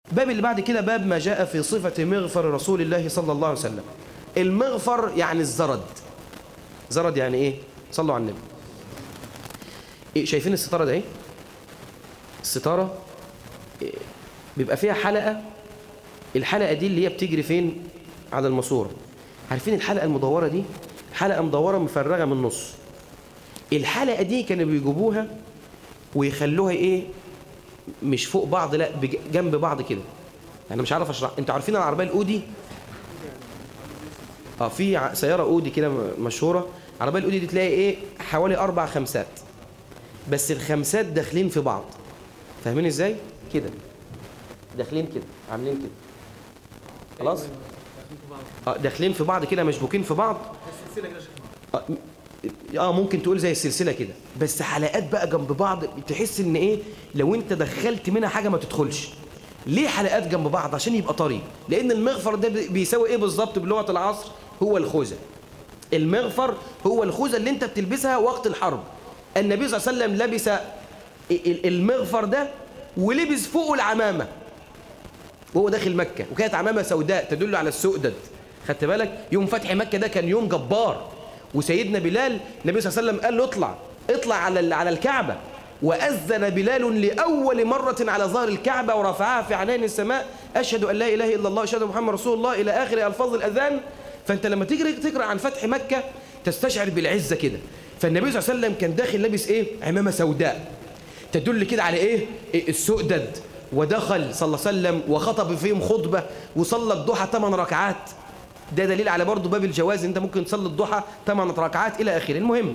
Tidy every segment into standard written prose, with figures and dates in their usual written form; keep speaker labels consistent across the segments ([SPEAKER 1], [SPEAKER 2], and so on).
[SPEAKER 1] باب اللي بعد كده باب ما جاء في صفة مغفر رسول الله صلى الله عليه وسلم. المغفر يعني الزرد. زرد يعني ايه؟ صلوا على النبي. إيه شايفين الستارة ده ايه؟ الستارة إيه؟ بيبقى فيها حلقة. الحلقة دي اللي هي بتجري فين؟ على الماسورة. عارفين الحلقة المدورة دي؟ حلقة مدورة مفرغة من النص. الحلقة دي كانوا بيجيبوها ويخلوها ايه؟ مش فوق بعض، لا جنب بعض كده. انا مش عارف اشرح. انتوا عارفين العربية الاودي؟ في سيارة اودي كده مشهورة. العربية الاودي دي تلاقي ايه؟ حوالي 4 خمسات، بس الخمسات داخلين في بعض. فاهمين ازاي؟ كده داخلين كده، عاملين كده. خلاص؟ داخلين في بعض كده، مشبوكين في بعض. ممكن تقول زي السلسلة كده، بس حلقات بقى جنب بعض. تحس ان ايه؟ لو انت دخلت منها حاجة ما تدخلش. ليه حلقات جنب بعض؟ عشان يبقى طري. لان المغفر ده بيساوي ايه بالظبط بلغة العصر؟ هو الخوذة. المغفر هو الخوذة اللي انت بتلبسها وقت الحرب. النبي صلى الله عليه وسلم لبس المغفر ده ولبس فوقه العمامة وهو داخل مكة، وكانت عمامة سوداء تدل على السؤدد. خدت بالك؟ يوم فتح مكة ده كان يوم جبار. وسيدنا بلال النبي صلى الله عليه وسلم قال له اطلع على الكعبة، وأذن بلال لأول مرة على ظهر الكعبة ورفعها في عنان السماء: أشهد أن لا إله إلا الله أشهد محمد رسول الله، إلى آخر ألفاظ الأذان. فأنت لما تقرأ عن فتح مكة تستشعر بالعزة كده. فالنبي صلى الله عليه وسلم كان داخل لابس إيه؟ عمامة سوداء تدل كده على إيه؟ السؤدد. ودخل صلى الله عليه وسلم وخطب فيهم خطبة، وصلى الضحى 8 ركعات. ده دليل على برضه باب الجواز، انت ممكن تصلي الضحى 8 ركعات الى اخره. المهم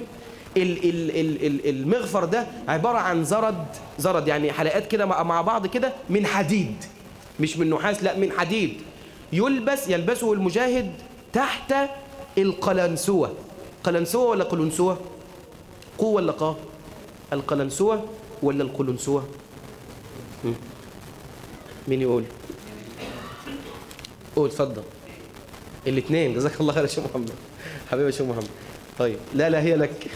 [SPEAKER 1] المغفر ده عبارة عن زرد يعني حلقات كده مع بعض كده من حديد، مش من نحاس، لا من حديد. يلبسه المجاهد تحت القلنسوة. قلنسوة ولا قلنسوة؟ قو ولا قا؟ القلنسوة ولا القلنسوة؟ مين يقول؟ قول اتفضل. الاثنين. جزاك الله خير يا شيخ محمد. حبيبي يا شيخ محمد. طيب لا هي لك.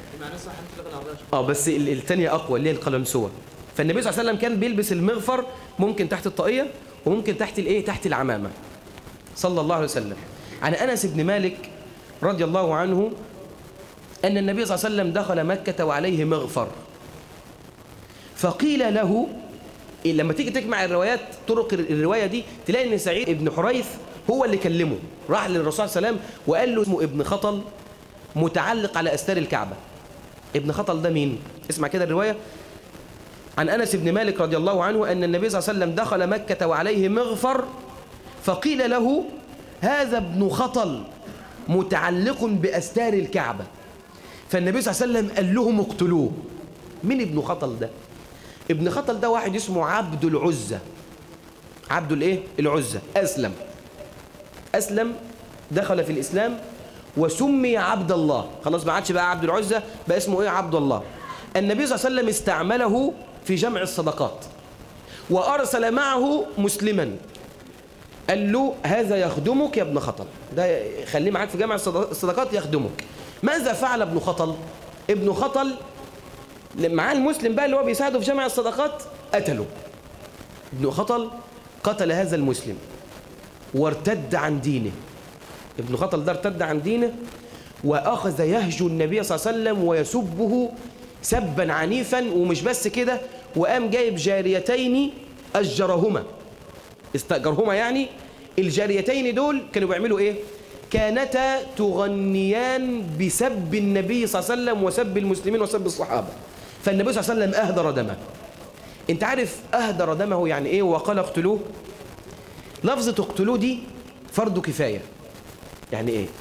[SPEAKER 1] بس الثانيه اقوى اللي هي القلنسوه. فالنبي صلى الله عليه وسلم كان بيلبس المغفر ممكن تحت الطاقيه وممكن تحت الايه؟ تحت العمامه صلى الله عليه وسلم. عن انس بن مالك رضي الله عنه ان النبي صلى الله عليه وسلم دخل مكه وعليه مغفر، فقيل له، لما تيجي تجمع الروايات طرق الروايه دي تلاقي ان سعيد بن حريث هو اللي كلمه، راح للرسول صلى الله عليه وسلم وقال له اسمه ابن خطل متعلق على أستار الكعبة. ابن خطل ده مين؟ اسمع كده الرواية. عن أنس بن مالك رضي الله عنه أن النبي صلى الله عليه وسلم دخل مكة وعليه مغفر، فقيل له: هذا ابن خطل متعلق بأستار الكعبة. فالنبي صلى الله عليه وسلم قال لهم اقتلوه. مين ابن خطل ده؟ ابن خطل ده واحد اسمه عبد العزة. عبد الايه؟ العزة. أسلم دخل في الإسلام وسمي عبد الله. خلاص ما عادش بقى عبد العزة، بقى اسمه ايه؟ عبد الله. النبي صلى الله عليه وسلم استعمله في جمع الصدقات، وأرسل معه مسلما قال له: هذا يخدمك يا ابن خطل، ده خليه معاك في جمع الصدقات يخدمك. ماذا فعل ابن خطل؟ ابن خطل معاه المسلم بقى اللي هو بيساعده في جمع الصدقات، قتله. ابن خطل قتل هذا المسلم وارتد عن دينه. ابن خطل ده ارتد عن دينه وأخذ يهجو النبي صلى الله عليه وسلم ويسبه سبا عنيفا. ومش بس كده، وقام جايب جاريتين أجرهما، استأجرهما. يعني الجاريتين دول كانوا بيعملوا ايه؟ كانتا تغنيان بسب النبي صلى الله عليه وسلم وسب المسلمين وسب الصحابة. فالنبي صلى الله عليه وسلم أهدر دمه. انت عارف أهدر دمه يعني ايه؟ وقال اقتلوه. لفظة اقتلوه دي فرض كفاية. يعني ايه؟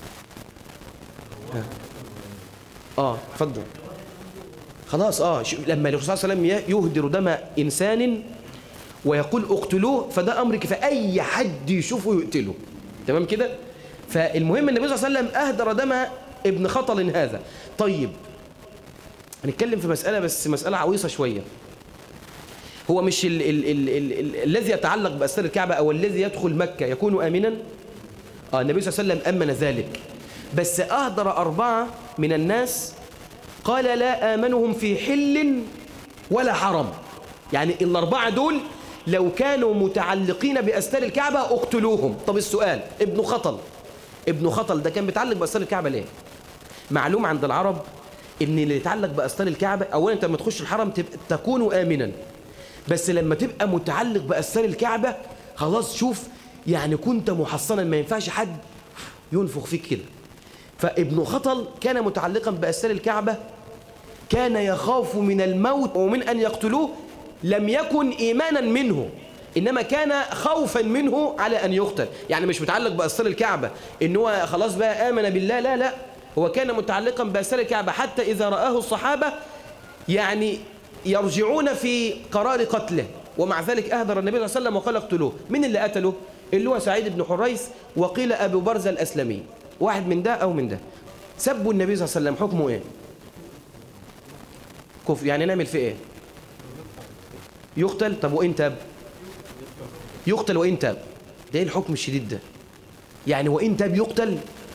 [SPEAKER 1] اتفضل. خلاص لما الرسول صلى الله عليه وسلم يهدر دم إنسان ويقول اقتلوه، فده أمر كفاية، أي حد يشوفه يقتله. تمام كده؟ فالمهم النبي صلى الله عليه وسلم أهدر دم ابن خطل هذا. طيب هنتكلم في مسألة، بس مسألة عويصة شوية. هو مش الذي يتعلق بأستار الكعبة أو الذي يدخل مكة يكون آمنا؟ النبي صلى الله عليه وسلم أمن ذلك، بس أهدر 4 من الناس قال لا آمنهم في حل ولا حرم. يعني ال4 دول لو كانوا متعلقين بأستار الكعبة اقتلوهم. طب السؤال، ابن خطل ده كان بيتعلق بأستار الكعبة ليه؟ معلوم عند العرب ان اللي يتعلق بأستار الكعبة اولا انت لما تخش الحرم تكون آمنا، بس لما تبقى متعلق بأستار الكعبة خلاص شوف يعني كنت محصنا، ما ينفعش حد ينفخ فيك كده. فابن خطل كان متعلقا بأستار الكعبة، كان يخاف من الموت ومن أن يقتلوه، لم يكن إيمانا منه إنما كان خوفا منه على أن يقتل. يعني مش متعلق بأستار الكعبة إن هو خلاص بقى آمن بالله، لا لا، هو كان متعلقا بأستار الكعبة حتى إذا رآه الصحابة يعني يرجعون في قرار قتله، ومع ذلك أهدر النبي صلى الله عليه وسلم وقال اقتلوه. من اللي قتله؟ اللي هو سعيد بن حريث، وقيل أبو برزة الأسلمي، واحد من ده أو من ده. سبوا النبي صلى الله عليه وسلم، حكمه إيه؟ كفر. يعني نعمل فيه إيه؟ يقتل. طب وإن تاب؟ يقتل وإن تاب. ده إيه الحكم الشديد ده؟ يعني وإن تاب يقتل؟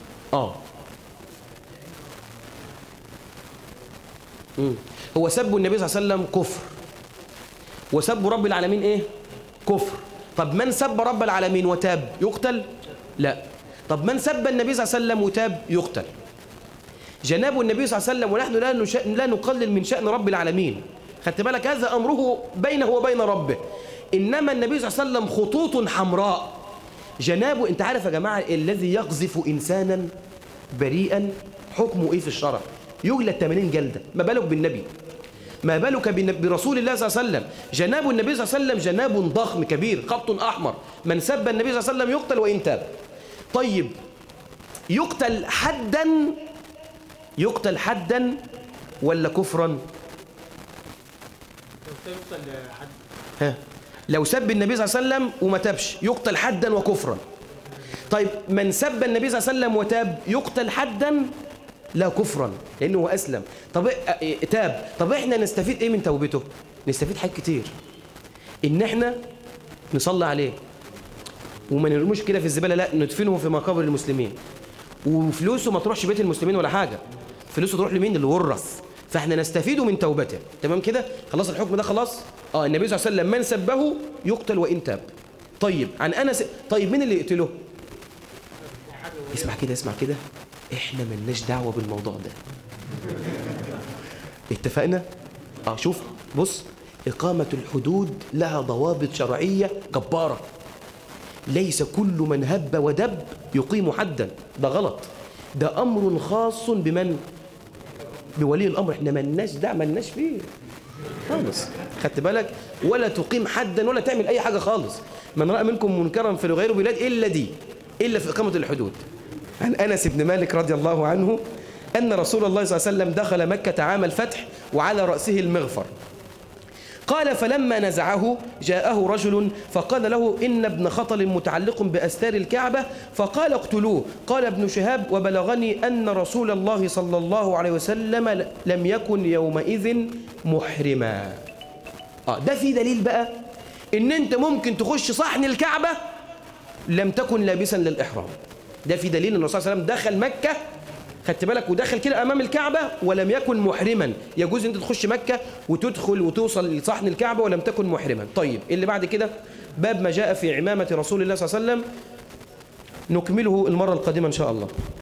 [SPEAKER 1] هو سب النبي صلى الله عليه وسلم كفر، وسب رب العالمين إيه؟ كفر. طب من سب رب العالمين وتاب يقتل؟ لا. طب من سب النبي صلى الله عليه وسلم وتاب يقتل. جناب النبي صلى الله عليه وسلم، ونحن لا نقلل من شأن رب العالمين، خدت بالك، هذا أمره بينه وبين ربه. إنما النبي صلى الله عليه وسلم خطوط حمراء جنابه. أنت عارف يا جماعة الذي يقذف إنسانا بريئا حكمه إيه في الشرع؟ يجلد 80 جلدة. ما بالك بالنبي، ما بالك برسول الله صلى الله عليه وسلم. جناب النبي صلى الله عليه وسلم جناب ضخم كبير، خط أحمر. من سب النبي صلى الله عليه وسلم يقتل وإن تاب. طيب يقتل حدا ولا كفرا؟ لو سب النبي صلى الله عليه وسلم وما تابش يقتل حدا وكفرا. طيب من سب النبي صلى الله عليه وسلم وتاب يقتل حدا لا كفرا لأنه هو أسلم. طب تاب. طب احنا نستفيد ايه من توبته؟ نستفيد حاجات كتير، ان احنا نصلي عليه وما نرموش كده في الزبالة، لا ندفنه في مقابر المسلمين، وفلوسه ما تروحش بيت المسلمين ولا حاجة، فلوسه تروح لمين؟ اللي ورث. فاحنا نستفيد من توبته. تمام كده؟ خلاص الحكم ده خلاص. النبي صلى الله عليه وسلم من سبه يقتل وإن تاب. طيب عن أنس، طيب مين اللي يقتله؟ اسمع كده احنا ملناش دعوة بالموضوع ده. اتفقنا؟ شوف بص، إقامة الحدود لها ضوابط شرعية جبارة. ليس كل من هب ودب يقيم حدا، ده غلط. ده أمر خاص بمن؟ بولي الأمر. احنا ملناش فيه خالص، خدت بالك؟ ولا تقيم حدا ولا تعمل أي حاجة خالص. من رأى منكم منكرا فليغيره بيد إلا في إقامة الحدود. عن أنس بن مالك رضي الله عنه أن رسول الله صلى الله عليه وسلم دخل مكة عام الفتح وعلى رأسه المغفر. قال فلما نزعه جاءه رجل فقال له إن ابن خطل متعلق بأستار الكعبة، فقال اقتلوه. قال ابن شهاب وبلغني أن رسول الله صلى الله عليه وسلم لم يكن يومئذ محرما. ده في دليل بقى إن أنت ممكن تخش صحن الكعبة لم تكن لابسا للإحرام. ده في دليل أن الرسول صلى الله عليه وسلم دخل مكة، خدت بالك، ودخل كده أمام الكعبة ولم يكن محرما. يجوز أنت تخش مكة وتدخل وتوصل لصحن الكعبة ولم تكن محرما. طيب اللي بعد كده باب ما جاء في عمامة رسول الله صلى الله عليه وسلم، نكمله المرة القادمة إن شاء الله.